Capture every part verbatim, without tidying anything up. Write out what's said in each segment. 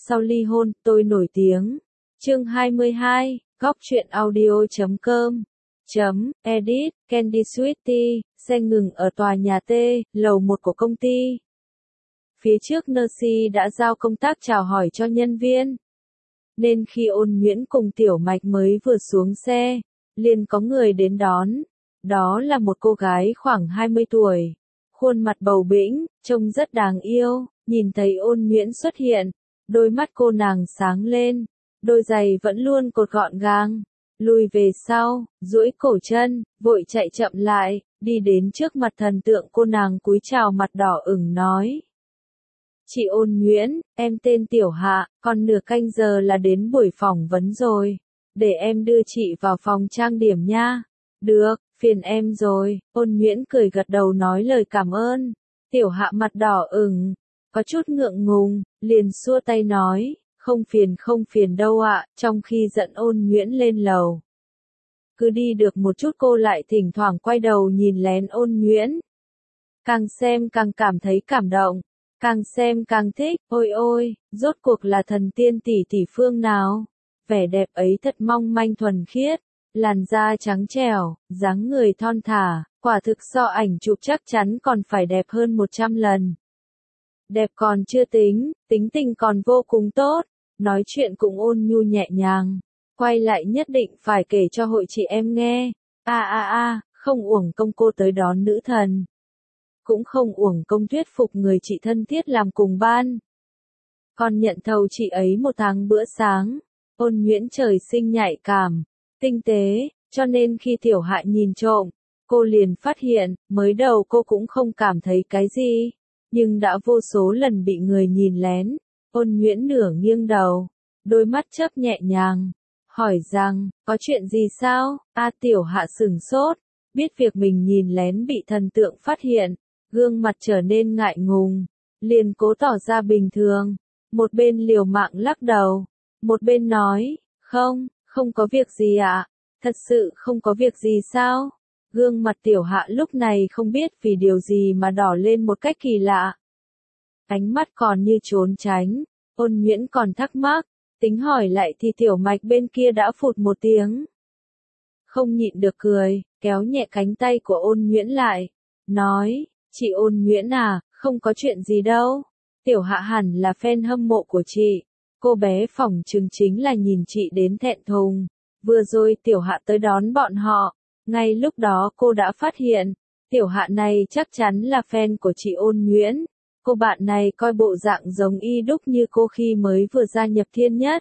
sau ly hôn, tôi nổi tiếng. Chương hai mươi hai, góc truyện audio chấm com. Chấm, edit, Candy Sweetie, xe ngừng ở tòa nhà T, lầu một của công ty. Phía trước Nancy đã giao công tác chào hỏi cho nhân viên. Nên khi Ôn Nhuyễn cùng Tiểu Mạch mới vừa xuống xe, liền có người đến đón. Đó là một cô gái khoảng hai mươi tuổi. Khuôn mặt bầu bĩnh, trông rất đáng yêu, nhìn thấy Ôn Nhuyễn xuất hiện. Đôi mắt cô nàng sáng lên, đôi giày vẫn luôn cột gọn gàng. Lùi về sau, duỗi cổ chân, vội chạy chậm lại, đi đến trước mặt thần tượng cô nàng cúi chào mặt đỏ ửng nói. Chị Ôn Nhuyễn, em tên Tiểu Hạ, còn nửa canh giờ là đến buổi phỏng vấn rồi. Để em đưa chị vào phòng trang điểm nha. Được, phiền em rồi, Ôn Nhuyễn cười gật đầu nói lời cảm ơn. Tiểu Hạ mặt đỏ ửng, có chút ngượng ngùng, liền xua tay nói. Không phiền không phiền đâu ạ, trong khi dẫn Ôn Nhuyễn lên lầu. Cứ đi được một chút cô lại thỉnh thoảng quay đầu nhìn lén Ôn Nhuyễn. Càng xem càng cảm thấy cảm động, càng xem càng thích, ôi ôi, rốt cuộc là thần tiên tỷ tỷ phương nào. Vẻ đẹp ấy thật mong manh thuần khiết, làn da trắng trẻo, dáng người thon thả, quả thực so ảnh chụp chắc chắn còn phải đẹp hơn một trăm lần. Đẹp còn chưa tính, tính tình còn vô cùng tốt, nói chuyện cũng ôn nhu nhẹ nhàng. Quay lại nhất định phải kể cho hội chị em nghe. A a a, không uổng công cô tới đón nữ thần. Cũng không uổng công thuyết phục người chị thân thiết làm cùng ban. Còn nhận thầu chị ấy một tháng bữa sáng. Ôn Nhuyễn trời sinh nhạy cảm, tinh tế, cho nên khi Tiểu Hạ nhìn trộm, cô liền phát hiện, mới đầu cô cũng không cảm thấy cái gì, nhưng đã vô số lần bị người nhìn lén. Ôn Nhuyễn nửa nghiêng đầu, đôi mắt chớp nhẹ nhàng, hỏi rằng, có chuyện gì sao? A Tiểu Hạ sửng sốt, biết việc mình nhìn lén bị thần tượng phát hiện, gương mặt trở nên ngại ngùng, liền cố tỏ ra bình thường, một bên liều mạng lắc đầu, một bên nói, không, không có việc gì ạ, thật sự không có việc gì sao? Gương mặt Tiểu Hạ lúc này không biết vì điều gì mà đỏ lên một cách kỳ lạ. Ánh mắt còn như trốn tránh, Ôn Nhuyễn còn thắc mắc, tính hỏi lại thì Tiểu Mạch bên kia đã phụt một tiếng. Không nhịn được cười, kéo nhẹ cánh tay của Ôn Nhuyễn lại, nói, chị Ôn Nhuyễn à, không có chuyện gì đâu. Tiểu Hạ hẳn là fan hâm mộ của chị. Cô bé phỏng chừng chính là nhìn chị đến thẹn thùng. Vừa rồi Tiểu Hạ tới đón bọn họ. Ngay lúc đó cô đã phát hiện, Tiểu Hạ này chắc chắn là fan của chị Ôn Nhuyễn. Cô bạn này coi bộ dạng giống y đúc như cô khi mới vừa gia nhập Thiên Nhất.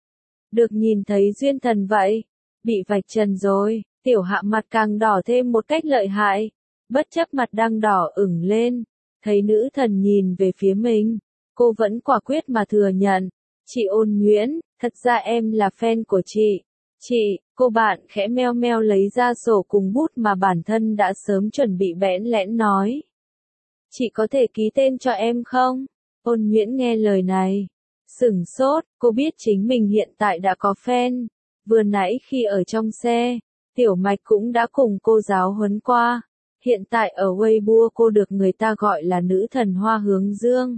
Được nhìn thấy duyên thần vậy. Bị vạch trần rồi, Tiểu Hạ mặt càng đỏ thêm một cách lợi hại. Bất chấp mặt đang đỏ ửng lên, thấy nữ thần nhìn về phía mình, cô vẫn quả quyết mà thừa nhận. Chị Ôn Nhuyễn, thật ra em là fan của chị. Chị, cô bạn khẽ meo meo lấy ra sổ cùng bút mà bản thân đã sớm chuẩn bị bẽn lẽn nói. Chị có thể ký tên cho em không? Ôn Nhuyễn nghe lời này, sửng sốt, cô biết chính mình hiện tại đã có fan. Vừa nãy khi ở trong xe, Tiểu Mạch cũng đã cùng cô giáo huấn qua. Hiện tại ở Weibo cô được người ta gọi là nữ thần Hoa Hướng Dương.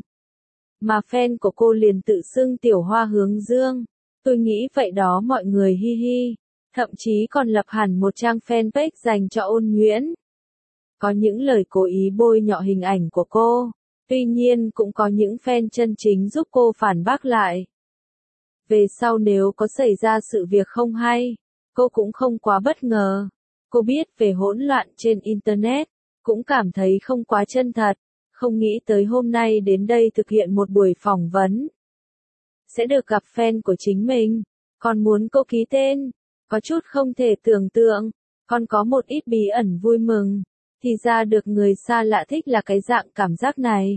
Mà fan của cô liền tự xưng Tiểu Hoa Hướng Dương. Tôi nghĩ vậy đó mọi người hi hi. Thậm chí còn lập hẳn một trang fanpage dành cho Ôn Nhuyễn. Có những lời cố ý bôi nhọ hình ảnh của cô. Tuy nhiên cũng có những fan chân chính giúp cô phản bác lại. Về sau nếu có xảy ra sự việc không hay, cô cũng không quá bất ngờ. Cô biết về hỗn loạn trên Internet, cũng cảm thấy không quá chân thật, không nghĩ tới hôm nay đến đây thực hiện một buổi phỏng vấn. Sẽ được gặp fan của chính mình, còn muốn cô ký tên, có chút không thể tưởng tượng, còn có một ít bí ẩn vui mừng, thì ra được người xa lạ thích là cái dạng cảm giác này.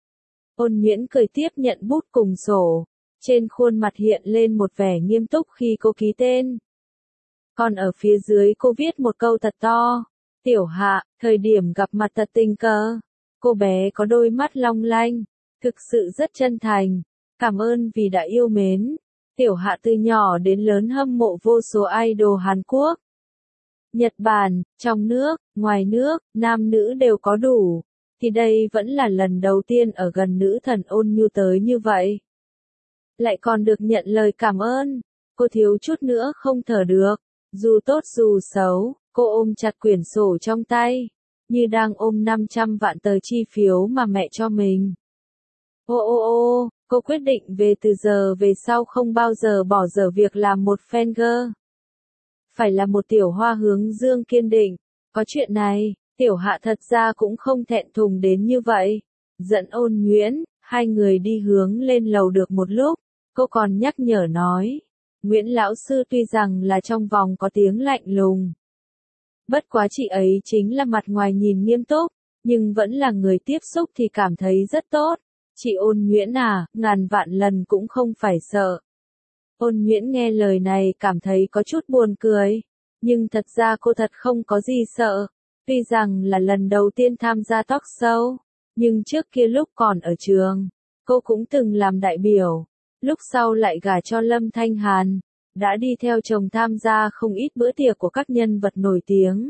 Ôn Nhuyễn cười tiếp nhận bút cùng sổ, trên khuôn mặt hiện lên một vẻ nghiêm túc khi cô ký tên. Còn ở phía dưới cô viết một câu thật to, Tiểu Hạ, thời điểm gặp mặt thật tình cờ. Cô bé có đôi mắt long lanh, thực sự rất chân thành, cảm ơn vì đã yêu mến. Tiểu Hạ từ nhỏ đến lớn hâm mộ vô số idol Hàn Quốc, Nhật Bản, trong nước, ngoài nước, nam nữ đều có đủ, thì đây vẫn là lần đầu tiên ở gần nữ thần Ôn Nhu tới như vậy. lại còn được nhận lời cảm ơn. Cô thiếu chút nữa không thở được. Dù tốt dù xấu, cô ôm chặt quyển sổ trong tay, như đang ôm năm trăm vạn tờ chi phiếu mà mẹ cho mình. Ô ô ô, cô quyết định về từ giờ về sau không bao giờ bỏ dở việc làm một fan girl. Phải là một tiểu hoa hướng dương kiên định. Có chuyện này, tiểu hạ thật ra cũng không thẹn thùng đến như vậy. Dẫn Ôn Nhuyễn, hai người đi hướng lên lầu được một lúc, cô còn nhắc nhở nói. Nguyễn lão sư tuy rằng là trong vòng có tiếng lạnh lùng. Bất quá chị ấy chính là mặt ngoài nhìn nghiêm túc, nhưng vẫn là người tiếp xúc thì cảm thấy rất tốt. Chị Ôn Nhuyễn à, ngàn vạn lần cũng không phải sợ. Ôn Nhuyễn nghe lời này cảm thấy có chút buồn cười, nhưng thật ra cô thật không có gì sợ. Tuy rằng là lần đầu tiên tham gia talk show, nhưng trước kia lúc còn ở trường, cô cũng từng làm đại biểu. Lúc sau lại gả cho Lâm Thanh Hàn, đã đi theo chồng tham gia không ít bữa tiệc của các nhân vật nổi tiếng.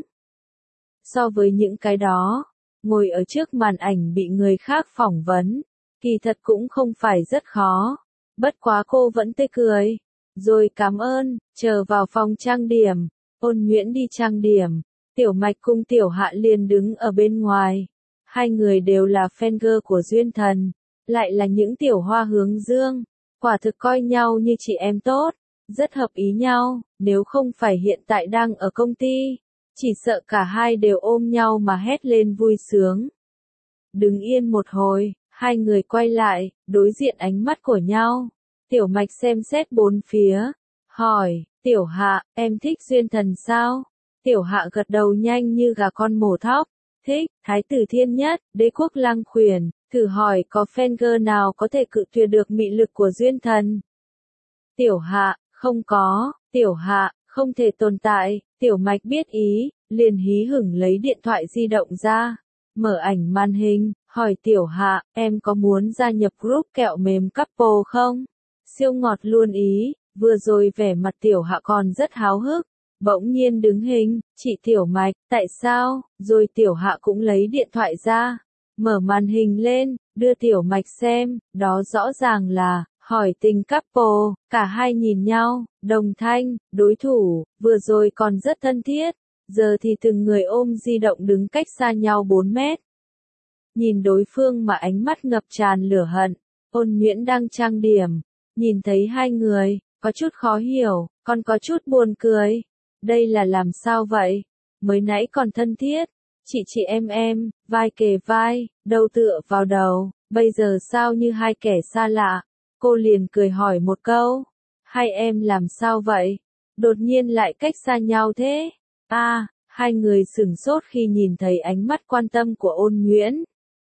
So với những cái đó, ngồi ở trước màn ảnh bị người khác phỏng vấn, kỳ thật cũng không phải rất khó. Bất quá cô vẫn tươi cười, rồi cảm ơn, chờ vào phòng trang điểm. Ôn Nhuyễn đi trang điểm, Tiểu Mạch cùng Tiểu Hạ liền đứng ở bên ngoài. Hai người đều là fan girl của Duyên Thần, lại là những tiểu hoa hướng dương, quả thực coi nhau như chị em tốt, rất hợp ý nhau. Nếu không phải hiện tại đang ở công ty, chỉ sợ cả hai đều ôm nhau mà hét lên vui sướng. Đứng yên một hồi, hai người quay lại, đối diện ánh mắt của nhau. Tiểu Mạch xem xét bốn phía, hỏi, Tiểu Hạ, em thích Duyên Thần sao? Tiểu Hạ gật đầu nhanh như gà con mổ thóc, thích. Thái tử thiên nhất, đế quốc lang khuyển, thử hỏi có fan girl nào có thể cự tuyệt được mị lực của Duyên Thần? Tiểu Hạ, không có. Tiểu Hạ, không thể tồn tại. Tiểu Mạch biết ý, liền hí hửng lấy điện thoại di động ra, mở ảnh màn hình, hỏi Tiểu Hạ, em có muốn gia nhập group kẹo mềm couple không? Siêu ngọt luôn ý. Vừa rồi vẻ mặt Tiểu Hạ còn rất háo hức, bỗng nhiên đứng hình, chị Tiểu Mạch, tại sao? Rồi Tiểu Hạ cũng lấy điện thoại ra, mở màn hình lên, đưa Tiểu Mạch xem, đó rõ ràng là hỏi tình couple. Cả hai nhìn nhau, đồng thanh, đối thủ, vừa rồi còn rất thân thiết, giờ thì từng người ôm di động đứng cách xa nhau bốn mét. Nhìn đối phương mà ánh mắt ngập tràn lửa hận. Ôn Nhuyễn đang trang điểm, nhìn thấy hai người, có chút khó hiểu, còn có chút buồn cười. Đây là làm sao vậy? Mới nãy còn thân thiết, chị chị em em, vai kề vai, đầu tựa vào đầu, bây giờ sao như hai kẻ xa lạ? Cô liền cười hỏi một câu, hai em làm sao vậy? Đột nhiên lại cách xa nhau thế? A, à, hai người sửng sốt khi nhìn thấy ánh mắt quan tâm của Ôn Nhuyễn.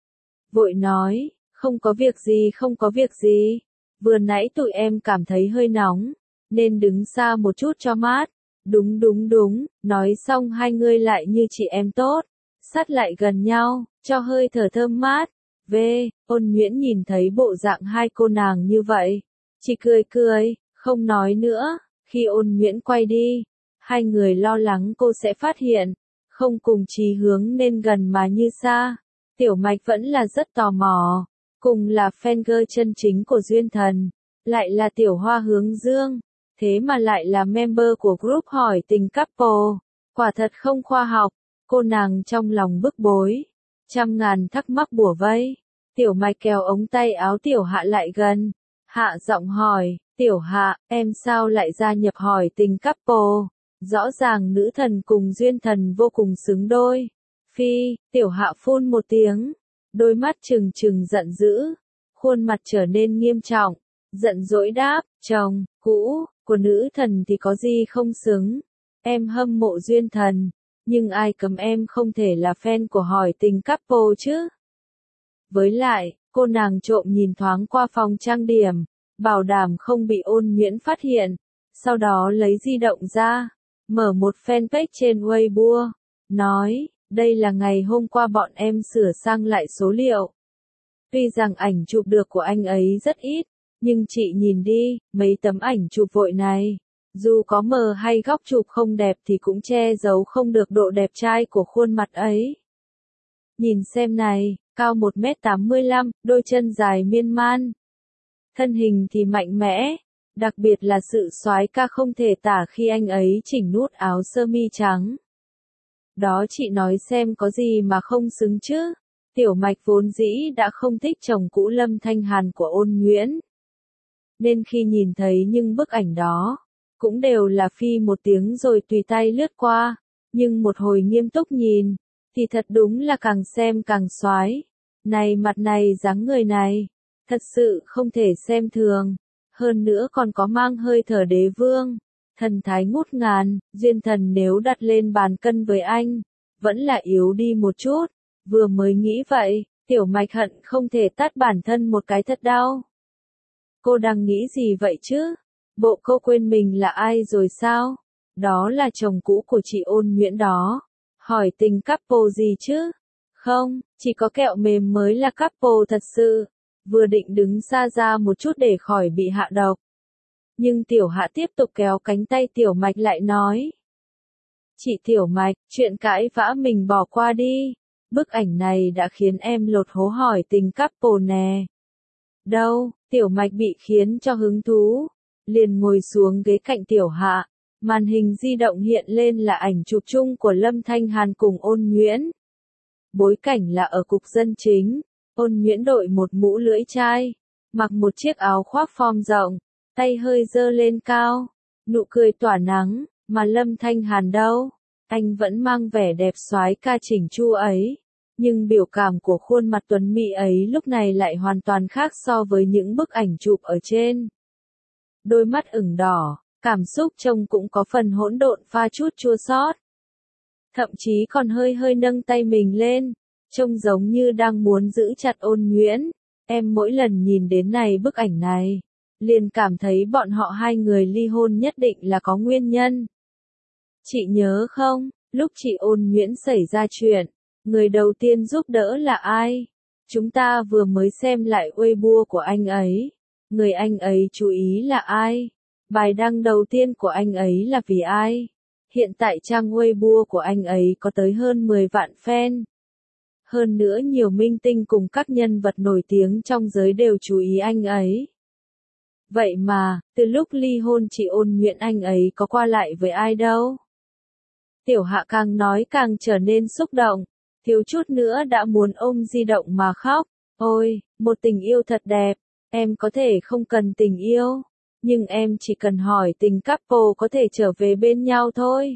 Vội nói, không có việc gì không có việc gì, vừa nãy tụi em cảm thấy hơi nóng, nên đứng xa một chút cho mát. Đúng đúng đúng, nói xong hai người lại như chị em tốt, sát lại gần nhau, cho hơi thở thơm mát. V, Ôn Nhuyễn nhìn thấy bộ dạng hai cô nàng như vậy, chỉ cười cười, không nói nữa. Khi Ôn Nhuyễn quay đi, hai người lo lắng cô sẽ phát hiện, không cùng chí hướng nên gần mà như xa. Tiểu Mạch vẫn là rất tò mò, cùng là fan girl chân chính của Duyên Thần, lại là tiểu hoa hướng dương, thế mà lại là member của group hỏi tình couple, quả thật không khoa học. Cô nàng trong lòng bức bối, trăm ngàn thắc mắc bủa vây. Tiểu Mạch kéo ống tay áo Tiểu Hạ lại gần, hạ giọng hỏi, Tiểu Hạ, em sao lại gia nhập hỏi tình couple? Rõ ràng nữ thần cùng Duyên Thần vô cùng xứng đôi. Phi, Tiểu Hạ phun một tiếng, đôi mắt trừng trừng giận dữ, khuôn mặt trở nên nghiêm trọng, giận dỗi đáp, chồng cũ của nữ thần thì có gì không xứng, em hâm mộ Duyên Thần, nhưng ai cấm em không thể là fan của hỏi tình couple chứ? Với lại, cô nàng trộm nhìn thoáng qua phòng trang điểm, bảo đảm không bị Ôn Nhuyễn phát hiện, sau đó lấy di động ra, mở một fanpage trên Weibo, nói, đây là ngày hôm qua bọn em sửa sang lại số liệu. Tuy rằng ảnh chụp được của anh ấy rất ít, nhưng chị nhìn đi, mấy tấm ảnh chụp vội này, dù có mờ hay góc chụp không đẹp thì cũng che giấu không được độ đẹp trai của khuôn mặt ấy. Nhìn xem này, cao một mét tám mươi lăm, đôi chân dài miên man. thân hình thì mạnh mẽ, đặc biệt là sự soái ca không thể tả khi anh ấy chỉnh nút áo sơ mi trắng. Đó chị nói xem có gì mà không xứng chứ. Tiểu Mạch vốn dĩ đã không thích chồng cũ Lâm Thanh Hàn của Ôn Nhuyễn. Nên khi nhìn thấy những bức ảnh đó, cũng đều là phi một tiếng rồi tùy tay lướt qua, nhưng một hồi nghiêm túc nhìn, thì thật đúng là càng xem càng soái. Này mặt này dáng người này, thật sự không thể xem thường, hơn nữa còn có mang hơi thở đế vương, thần thái ngút ngàn, Duyên Thần nếu đặt lên bàn cân với anh, vẫn là yếu đi một chút, vừa mới nghĩ vậy, Tiểu Mạch hận không thể tát bản thân một cái thật đau. Cô đang nghĩ gì vậy chứ? Bộ cô quên mình là ai rồi sao? Đó là chồng cũ của chị Ôn Nhuyễn đó. Hỏi tình couple gì chứ? Không, chỉ có kẹo mềm mới là couple thật sự. Vừa định đứng xa ra một chút để khỏi bị hạ độc. Nhưng Tiểu Hạ tiếp tục kéo cánh tay Tiểu Mạch lại nói. Chị Tiểu Mạch, chuyện cãi vã mình bỏ qua đi. Bức ảnh này đã khiến em lột hố hỏi tình couple nè. Đâu, Tiểu Mạch bị khiến cho hứng thú. Liền ngồi xuống ghế cạnh Tiểu Hạ. Màn hình di động hiện lên là ảnh chụp chung của Lâm Thanh Hàn cùng Ôn Nhuyễn. Bối cảnh là ở cục dân chính. Ôn Nhuyễn đội một mũ lưỡi chai, mặc một chiếc áo khoác form rộng, tay hơi giơ lên cao, nụ cười tỏa nắng, mà Lâm Thanh Hàn đâu, anh vẫn mang vẻ đẹp soái ca chỉnh chu ấy, nhưng biểu cảm của khuôn mặt tuấn mỹ ấy lúc này lại hoàn toàn khác so với những bức ảnh chụp ở trên. Đôi mắt ửng đỏ, cảm xúc trông cũng có phần hỗn độn pha chút chua xót. Thậm chí còn hơi hơi nâng tay mình lên, trông giống như đang muốn giữ chặt Ôn Nhuyễn. Em mỗi lần nhìn đến này bức ảnh này, liền cảm thấy bọn họ hai người ly hôn nhất định là có nguyên nhân. Chị nhớ không, lúc chị Ôn Nhuyễn xảy ra chuyện, người đầu tiên giúp đỡ là ai? Chúng ta vừa mới xem lại Weibo của anh ấy. Người anh ấy chú ý là ai? Bài đăng đầu tiên của anh ấy là vì ai? Hiện tại trang Weibo của anh ấy có tới hơn mười vạn fan. Hơn nữa nhiều minh tinh cùng các nhân vật nổi tiếng trong giới đều chú ý anh ấy. Vậy mà, từ lúc ly hôn chị Ôn Nhuyễn anh ấy có qua lại với ai đâu? Tiểu Hạ càng nói càng trở nên xúc động, thiếu chút nữa đã muốn ôm di động mà khóc. Ôi, một tình yêu thật đẹp, em có thể không cần tình yêu, nhưng em chỉ cần hỏi tình couple có thể trở về bên nhau thôi.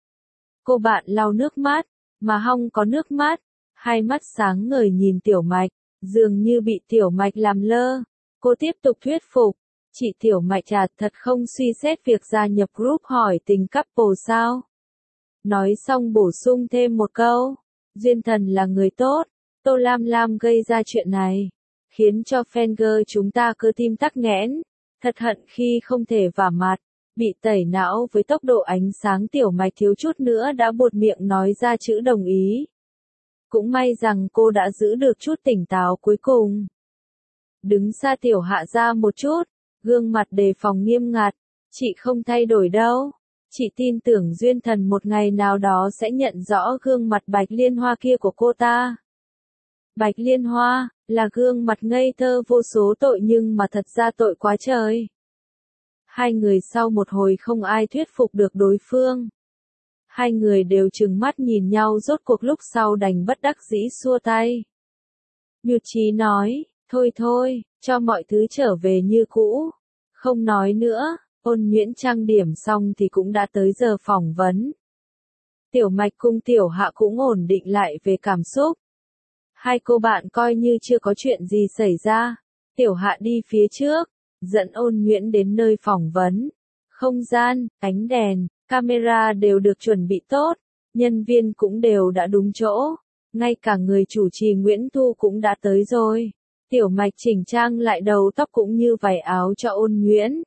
Cô bạn lau nước mắt, mà hông có nước mắt, hai mắt sáng ngời nhìn Tiểu Mạch, dường như bị Tiểu Mạch làm lơ. Cô tiếp tục thuyết phục, chị Tiểu Mạch chả thật không suy xét việc gia nhập group hỏi tình couple sao? Nói xong bổ sung thêm một câu, Duyên Thần là người tốt, Tô Lam Lam gây ra chuyện này, khiến cho fangirl chúng ta cơ tim tắc nghẽn, thật hận khi không thể vả mặt, bị tẩy não với tốc độ ánh sáng. Tiểu Mạch thiếu chút nữa đã buột miệng nói ra chữ đồng ý. Cũng may rằng cô đã giữ được chút tỉnh táo cuối cùng. Đứng xa Tiểu Hạ ra một chút, gương mặt đề phòng nghiêm ngặt, chị không thay đổi đâu. Chị tin tưởng Duyên Thần một ngày nào đó sẽ nhận rõ gương mặt Bạch Liên Hoa kia của cô ta. Bạch Liên Hoa, là gương mặt ngây thơ vô số tội nhưng mà thật ra tội quá trời. Hai người sau một hồi không ai thuyết phục được đối phương. Hai người đều trừng mắt nhìn nhau, rốt cuộc lúc sau đành bất đắc dĩ xua tay. Nhụt chí nói, thôi thôi, cho mọi thứ trở về như cũ. Không nói nữa, Ôn Nhuyễn trang điểm xong thì cũng đã tới giờ phỏng vấn. Tiểu Mạch cùng Tiểu Hạ cũng ổn định lại về cảm xúc. Hai cô bạn coi như chưa có chuyện gì xảy ra. Tiểu Hạ đi phía trước, dẫn Ôn Nhuyễn đến nơi phỏng vấn. Không gian, ánh đèn, camera đều được chuẩn bị tốt, nhân viên cũng đều đã đúng chỗ, ngay cả người chủ trì Nguyễn Thu cũng đã tới rồi. Tiểu Mạch chỉnh trang lại đầu tóc cũng như váy áo cho Ôn Nhuyễn.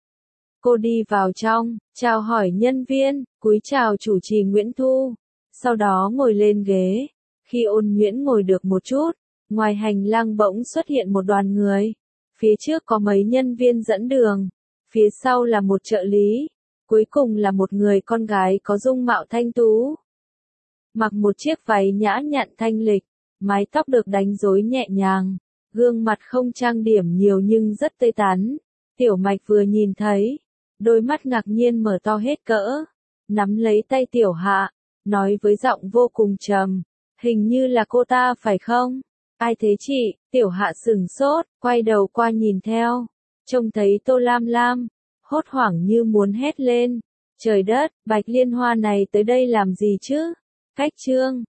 Cô đi vào trong, chào hỏi nhân viên, cúi chào chủ trì Nguyễn Thu, sau đó ngồi lên ghế. Khi Ôn Nhuyễn ngồi được một chút, ngoài hành lang bỗng xuất hiện một đoàn người. Phía trước có mấy nhân viên dẫn đường, phía sau là một trợ lý, cuối cùng là một người con gái có dung mạo thanh tú. Mặc một chiếc váy nhã nhặn thanh lịch, mái tóc được đánh rối nhẹ nhàng, gương mặt không trang điểm nhiều nhưng rất tươi tắn. Tiểu Mạch vừa nhìn thấy, đôi mắt ngạc nhiên mở to hết cỡ, nắm lấy tay Tiểu Hạ, nói với giọng vô cùng trầm, hình như là cô ta phải không? Ai thế chị? Tiểu Hạ sửng sốt, quay đầu qua nhìn theo, trông thấy Tô Lam Lam, hốt hoảng như muốn hét lên, trời đất, Bạch Liên Hoa này tới đây làm gì chứ? Cách Trương